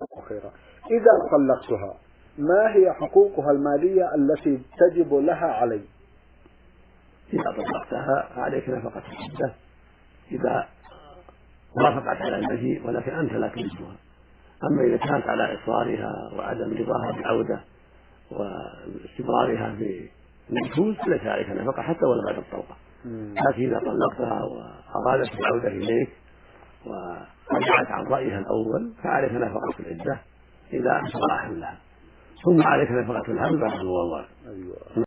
خيرا. إذا طلقتها ما هي حقوقها المالية التي تجب لها علي؟ إذا طلقتها فعليك نفقة العدة إذا وافقت على المجيء، ولكن أنت لا تجدها. أما إذا كانت على إصرارها وعدم رضاها بالعودة واستمرارها في النشوز فليس عليك نفقة حتى ولو بعد الطلقة. لكن إذا طلقتها وأرادت العودة إليك ورجعت عن رأيها الأول فعليك نفقة العدة إذا أنشر حملها، ثم عليك نفقة الحمل بعد الوضع.